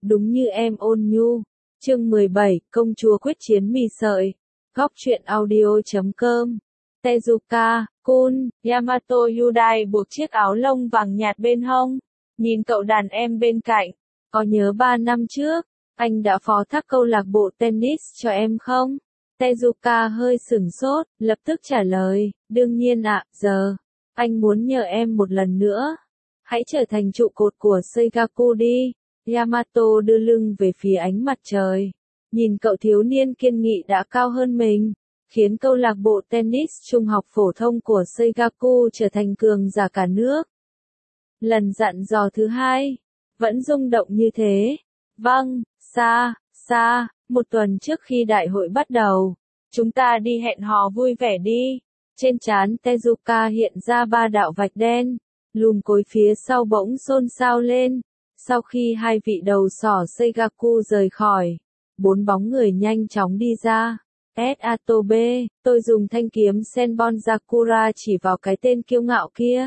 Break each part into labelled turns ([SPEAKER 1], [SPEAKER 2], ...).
[SPEAKER 1] đúng như em ôn nhu. Chương 17, công chúa quyết chiến mì sợi. Góc truyện audio.com. Tezuka, Kun, Yamato Yudai buộc chiếc áo lông vàng nhạt bên hông, nhìn cậu đàn em bên cạnh. Có nhớ 3 năm trước, anh đã phó thác câu lạc bộ tennis cho em không? Tezuka hơi sửng sốt, lập tức trả lời, đương nhiên ạ, giờ, anh muốn nhờ em một lần nữa. Hãy trở thành trụ cột của Seigaku đi. Yamato đưa lưng về phía ánh mặt trời. Nhìn cậu thiếu niên kiên nghị đã cao hơn mình, khiến câu lạc bộ tennis trung học phổ thông của Seigaku trở thành cường giả cả nước. Lần dặn dò thứ hai, vẫn rung động như thế. Vâng, xa, một tuần trước khi đại hội bắt đầu, chúng ta đi hẹn hò vui vẻ đi. Trên trán Tezuka hiện ra 3 đạo vạch đen, lùm cối phía sau bỗng xôn xao lên. Sau khi hai vị đầu sỏ Seigaku rời khỏi, 4 bóng người nhanh chóng đi ra. Satobe, tôi dùng thanh kiếm Senbon Sakura chỉ vào cái tên kiêu ngạo kia.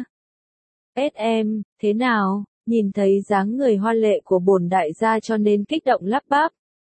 [SPEAKER 1] Em, thế nào, nhìn thấy dáng người hoa lệ của bổn đại gia cho nên kích động lắp bắp.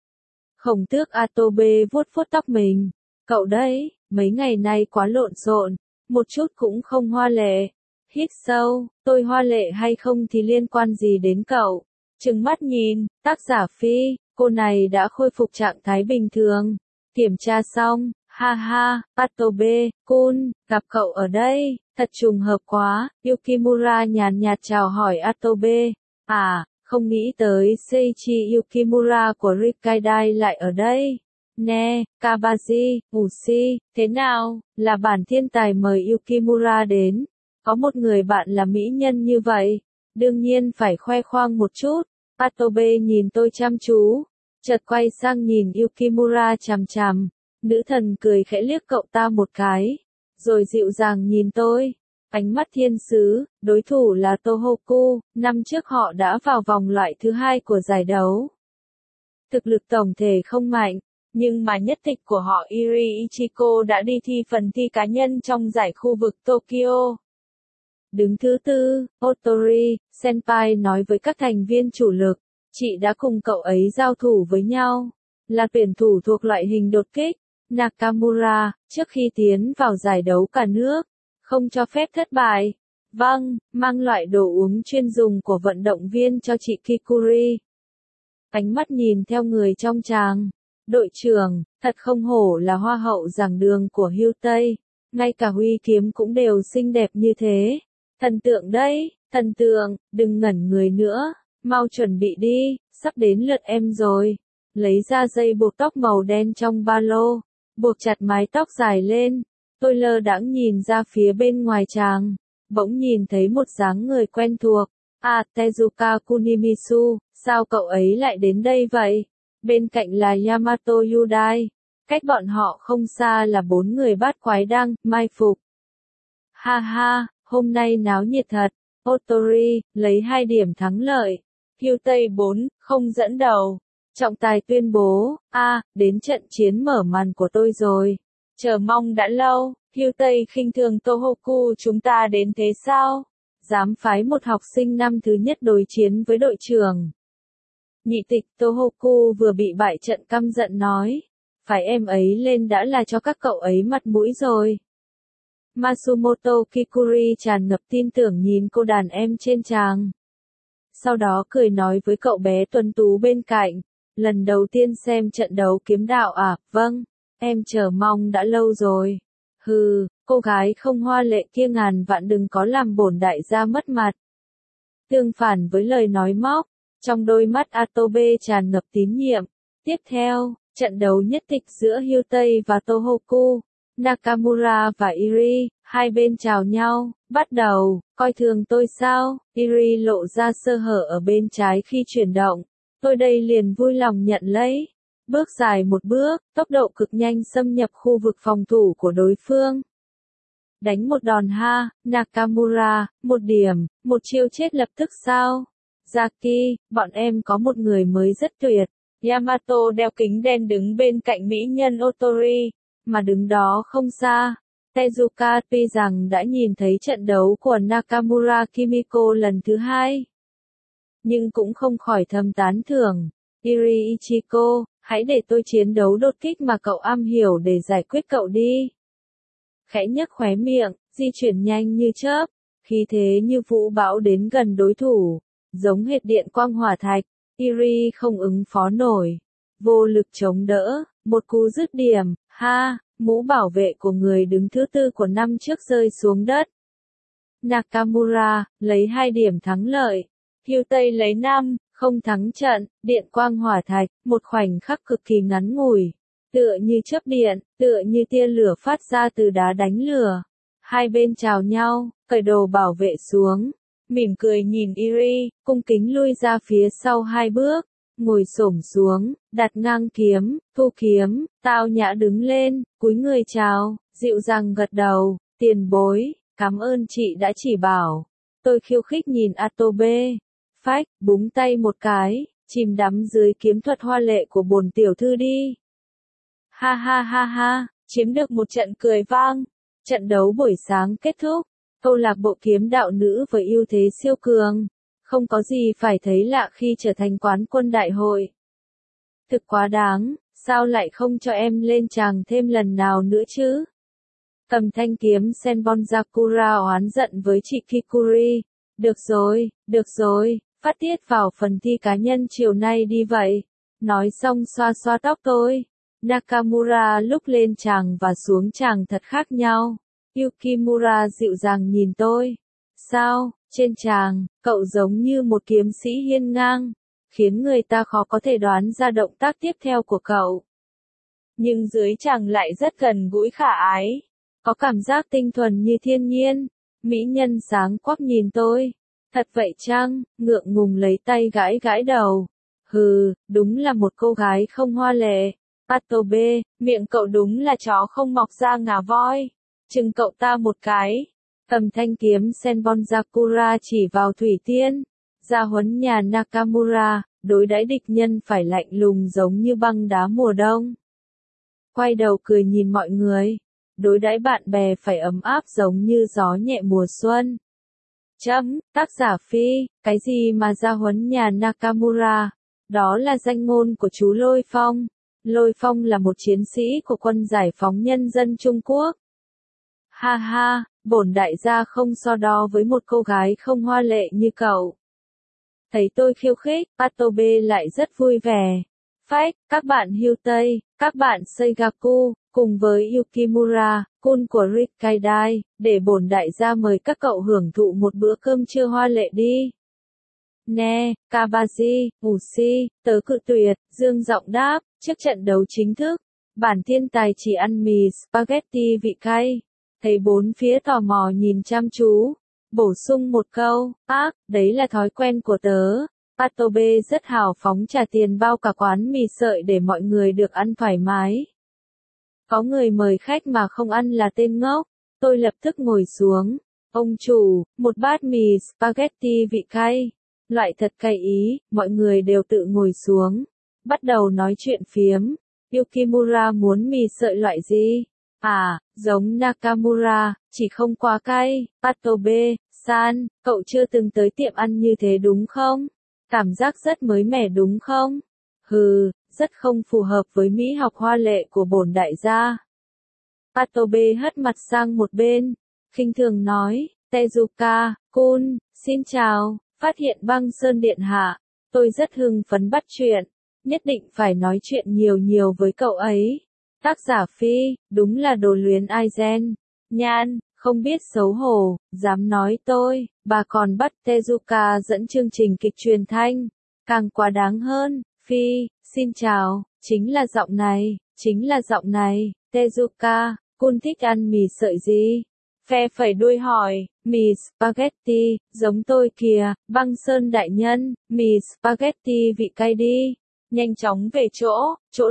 [SPEAKER 1] Khổng tước Atobe vuốt vuốt tóc mình. Cậu đấy, mấy ngày nay quá lộn xộn, một chút cũng không hoa lệ. Hít sâu, tôi hoa lệ hay không thì liên quan gì đến cậu? Trừng mắt nhìn, tác giả Phi, cô này đã khôi phục trạng thái bình thường. Kiểm tra xong, ha ha, Atobe, Kun, gặp cậu ở đây, thật trùng hợp quá. Yukimura nhàn nhạt chào hỏi Atobe. À, không nghĩ tới Seiichi Yukimura của Rikkaidai lại ở đây. Nè, Kabashi, Ushi, thế nào, là bản thiên tài mời Yukimura đến. Có một người bạn là mỹ nhân như vậy, đương nhiên phải khoe khoang một chút. Atobe nhìn tôi chăm chú, chợt quay sang nhìn Yukimura chằm chằm. Nữ thần cười khẽ liếc cậu ta một cái, rồi dịu dàng nhìn tôi. Ánh mắt thiên sứ, đối thủ là Tohoku, năm trước họ đã vào vòng loại thứ 2 của giải đấu. Thực lực tổng thể không mạnh, nhưng mà nhất tịch của họ Iri Ichiko đã đi thi phần thi cá nhân trong giải khu vực Tokyo. Đứng thứ 4, Otori, Senpai nói với các thành viên chủ lực, chị đã cùng cậu ấy giao thủ với nhau, là tuyển thủ thuộc loại hình đột kích. Nakamura, trước khi tiến vào giải đấu cả nước, không cho phép thất bại. Vâng, mang loại đồ uống chuyên dùng của vận động viên cho chị Kikuri. Ánh mắt nhìn theo người trong tràng. Đội trưởng, thật không hổ là hoa hậu giảng đường của Hưu Tây. Ngay cả huy kiếm cũng đều xinh đẹp như thế. Thần tượng đấy, thần tượng, đừng ngẩn người nữa. Mau chuẩn bị đi, sắp đến lượt em rồi. Lấy ra dây buộc tóc màu đen trong ba lô, buộc chặt mái tóc dài lên. Tôi lơ đãng nhìn ra phía bên ngoài tràng, bỗng nhìn thấy một dáng người quen thuộc. À, Tezuka Kunimisu, sao cậu ấy lại đến đây vậy? Bên cạnh là Yamato Yudai. Cách bọn họ không xa là 4 người bát quái đang mai phục. Ha ha, hôm nay náo nhiệt thật. Otori, lấy 2 điểm thắng lợi. Hưu Tây 4, không dẫn đầu. Trọng tài tuyên bố, đến trận chiến mở màn của tôi rồi. Chờ mong đã lâu, Hưu Tây khinh thường Tohoku chúng ta đến thế sao? Dám phái một học sinh năm thứ nhất đối chiến với đội trưởng. Nhị tịch Tohoku vừa bị bại trận căm giận nói. Phải em ấy lên đã là cho các cậu ấy mặt mũi rồi. Masumoto Kikuri tràn ngập tin tưởng nhìn cô đàn em trên tràng. Sau đó cười nói với cậu bé tuấn tú bên cạnh. Lần đầu tiên xem trận đấu kiếm đạo à? Vâng, em chờ mong đã lâu rồi. Hừ, cô gái không hoa lệ kia ngàn vạn đừng có làm bổn đại gia mất mặt. Tương phản với lời nói móc, trong đôi mắt Atobe tràn ngập tín nhiệm. Tiếp theo, trận đấu nhất tịch giữa Hưu Tây và Tohoku, Nakamura và Iri, hai bên chào nhau, bắt đầu, coi thường tôi sao? Iri lộ ra sơ hở ở bên trái khi chuyển động. Tôi đây liền vui lòng nhận lấy. Bước dài một bước, tốc độ cực nhanh xâm nhập khu vực phòng thủ của đối phương. Đánh một đòn ha, Nakamura, 1 điểm, một chiêu chết lập tức sao? Zaki, bọn em có một người mới rất tuyệt. Yamato đeo kính đen đứng bên cạnh mỹ nhân Otori, mà đứng đó không xa. Tezuka tuy rằng đã nhìn thấy trận đấu của Nakamura Kimiko lần thứ 2. nhưng cũng không khỏi thầm tán thưởng. Iri Ichiko, hãy để tôi chiến đấu đột kích mà cậu am hiểu để giải quyết cậu đi. Khẽ nhếch khóe miệng, di chuyển nhanh như chớp, khí thế như vũ bão đến gần đối thủ, giống hệt điện quang hỏa thạch. Iri không ứng phó nổi, vô lực chống đỡ, một cú dứt điểm, ha, mũ bảo vệ của người đứng thứ tư của năm trước rơi xuống đất. Nakamura, lấy 2 điểm thắng lợi. Hyutei lấy 5, không thắng trận, điện quang hỏa thạch, một khoảnh khắc cực kỳ ngắn ngủi. Tựa như chớp điện, tựa như tia lửa phát ra từ đá đánh lửa. Hai bên chào nhau, cởi đồ bảo vệ xuống. Mỉm cười nhìn Iri, cung kính lui ra phía sau 2 bước. Ngồi xổm xuống, đặt ngang kiếm, thu kiếm, tao nhã đứng lên, cúi người chào, dịu dàng gật đầu, tiền bối, cảm ơn chị đã chỉ bảo. Tôi khiêu khích nhìn Atobe. Phách, búng tay một cái, chìm đắm dưới kiếm thuật hoa lệ của bổn tiểu thư đi. Ha ha ha ha, chiếm được một trận cười vang. Trận đấu buổi sáng kết thúc, câu lạc bộ kiếm đạo nữ với ưu thế siêu cường. Không có gì phải thấy lạ khi trở thành quán quân đại hội. Thực quá đáng, sao lại không cho em lên tràng thêm lần nào nữa chứ? Cầm thanh kiếm Senbon Sakura oán giận với chị Kikuri. Được rồi, phát tiết vào phần thi cá nhân chiều nay đi vậy. Nói xong xoa xoa tóc tôi. Nakamura lúc lên tràng và xuống tràng thật khác nhau. Yukimura dịu dàng nhìn tôi. Sao, trên tràng, cậu giống như một kiếm sĩ hiên ngang, khiến người ta khó có thể đoán ra động tác tiếp theo của cậu. Nhưng dưới tràng lại rất gần gũi khả ái, có cảm giác tinh thuần như thiên nhiên. Mỹ nhân sáng quắc nhìn tôi. Thật vậy chăng? Ngượng ngùng lấy tay gãi gãi đầu. Hừ, đúng là một cô gái không hoa lệ. Patobe, miệng cậu đúng là chó không mọc ra ngà voi. Chừng cậu ta một cái. Cầm thanh kiếm Senbon Sakura chỉ vào Thủy Tiên. Gia huấn nhà Nakamura, đối đãi địch nhân phải lạnh lùng giống như băng đá mùa đông. Quay đầu cười nhìn mọi người. Đối đãi bạn bè phải ấm áp giống như gió nhẹ mùa xuân. Tác giả Phi, cái gì mà gia huấn nhà Nakamura? Đó là danh ngôn của chú Lôi Phong. Lôi Phong là một chiến sĩ của quân giải phóng nhân dân Trung Quốc. Ha ha, bổn đại gia không so đo với một cô gái không hoa lệ như cậu. Thấy tôi khiêu khích, Patobe lại rất vui vẻ. Phách, các bạn Hyutei, các bạn Seigaku, cùng với Yukimura, kun của Rikkaidai, để bổn đại gia mời các cậu hưởng thụ một bữa cơm trưa hoa lệ đi. Nè, Kabaji, Ushi, tớ cự tuyệt, dương giọng đáp, trước trận đấu chính thức, bản thiên tài chỉ ăn mì spaghetti vị cay. Thấy bốn phía tò mò nhìn chăm chú, bổ sung một câu, đấy là thói quen của tớ. Patobe rất hào phóng trả tiền bao cả quán mì sợi để mọi người được ăn thoải mái. Có người mời khách mà không ăn là tên ngốc. Tôi lập tức ngồi xuống. Ông chủ, một bát mì spaghetti vị cay. Loại thật cay ý, mọi người đều tự ngồi xuống. Bắt đầu nói chuyện phiếm. Yukimura muốn mì sợi loại gì? Giống Nakamura, chỉ không quá cay. Patobe-san, cậu chưa từng tới tiệm ăn như thế đúng không? Cảm giác rất mới mẻ đúng không? Hừ, rất không phù hợp với mỹ học hoa lệ của bổn đại gia. Patobe hất mặt sang một bên, khinh thường nói, Tezuka-kun, xin chào, phát hiện băng sơn điện hạ, tôi rất hưng phấn bắt chuyện, nhất định phải nói chuyện nhiều với cậu ấy. Tác giả Phi, đúng là đồ luyến Aizen. Nhan, không biết xấu hổ, dám nói tôi, bà còn bắt Tezuka dẫn chương trình kịch truyền thanh. Càng quá đáng hơn, Phi, xin chào, chính là giọng này, Tezuka, kun thích ăn mì sợi gì? Phe phẩy đuôi hỏi, mì spaghetti, giống tôi kìa, băng sơn đại nhân, mì spaghetti vị cay đi. Nhanh chóng về chỗ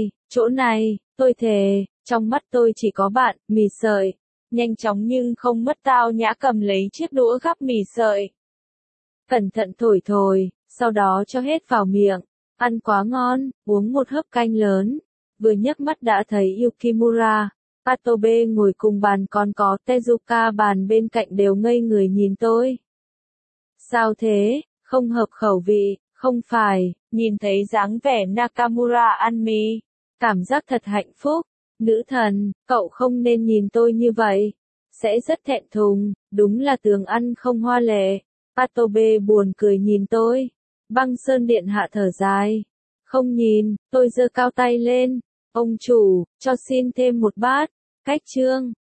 [SPEAKER 1] này, tôi thề, trong mắt tôi chỉ có bạn, mì sợi. Nhanh chóng nhưng không mất tao nhã cầm lấy chiếc đũa gắp mì sợi. Cẩn thận thổi, sau đó cho hết vào miệng. Ăn quá ngon, uống một hớp canh lớn. Vừa nhấc mắt đã thấy Yukimura, Patobe ngồi cùng bàn, còn có Tezuka bàn bên cạnh đều ngây người nhìn tôi. Sao thế, không hợp khẩu vị, không phải, nhìn thấy dáng vẻ Nakamura ăn mì, cảm giác thật hạnh phúc. Nữ thần, cậu không nên nhìn tôi như vậy. Sẽ rất thẹn thùng, đúng là tường ăn không hoa lệ. Patobe buồn cười nhìn tôi. Băng Sơn điện hạ thở dài. Không nhìn, tôi giơ cao tay lên. Ông chủ, cho xin thêm một bát. Cách chương.